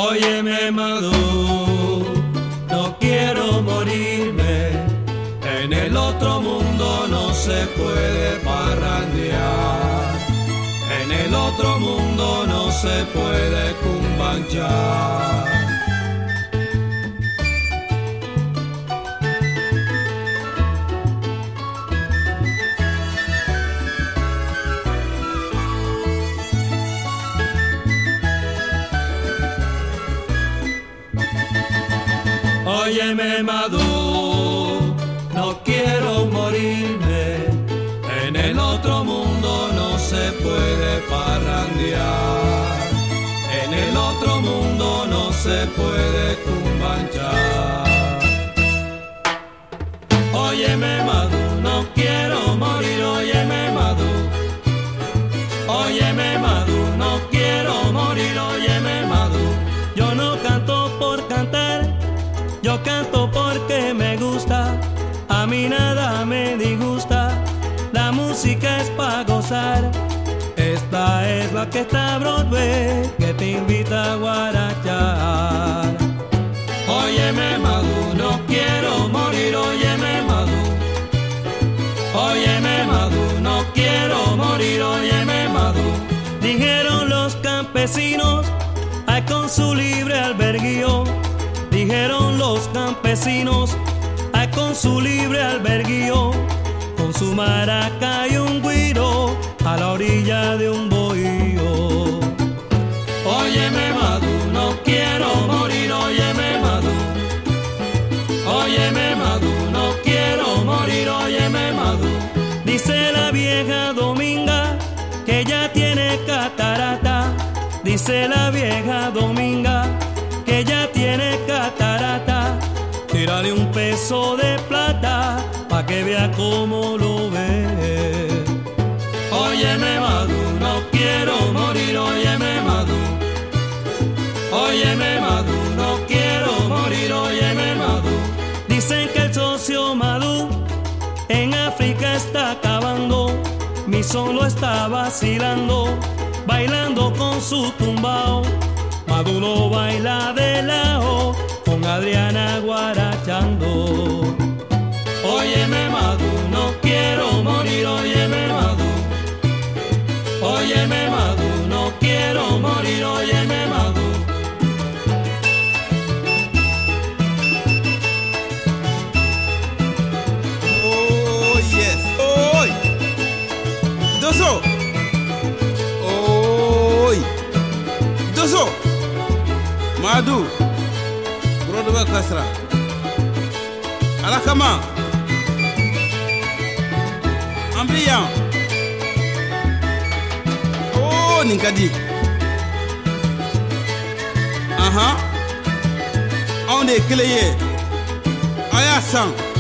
Óyeme, Madu, no quiero morirme. En el otro mundo no se puede parrandear. En el otro mundo no se puede cumbanchar. Óyeme, Madu, no quiero morirme. En el otro mundo no se puede parrandear. En el otro mundo no se puede cumbanchar. Óyeme, Madu, no quiero morir. Óyeme, Madu. Óyeme, Madu, no quiero morir. Óyeme, Madu. Yo no canto por cantar, yo canto porque me gusta. A mí nada me disgusta. La música es pa' gozar. Esta es la que está Broadway, que te invita a guarachar. Óyeme, Madu, no quiero morir. Óyeme, Madu. Óyeme, Madu, no quiero morir. Óyeme, Madu. Dijeron los campesinos, ay, con su libre albedrío. Dijeron los campesinos, ay, con su libre albedrío. Con su maraca y un güiro a la orilla de un bohío. Óyeme, Madu, no quiero morir. Óyeme, Madu. Óyeme, Madu, no quiero morir. Óyeme, Madu. Dice la vieja Dominga que ya tiene catarata. Dice la vieja Dominga que ya tiene catarata. Tírale un peso de plata pa' que vea cómo lo ve. Óyeme, Madu, no quiero morir. Óyeme, Madu. Óyeme, Madu, no quiero morir. Óyeme, Madu. Dicen que el socio Madu en África está acabando. Mi son lo está vacilando, bailando con su tumbao. Madu no baila de lado, con Adriana guarachando. Óyeme, Madu, no quiero morir. Óyeme, Madu. Óyeme, Madu, no quiero morir. Óyeme, Madu. Oh yes, oi, doso, oi, doso, Madu, Broadway Orchestra, Alakama, Ambrian, oh Ninkadi, on est clé, Ayasan.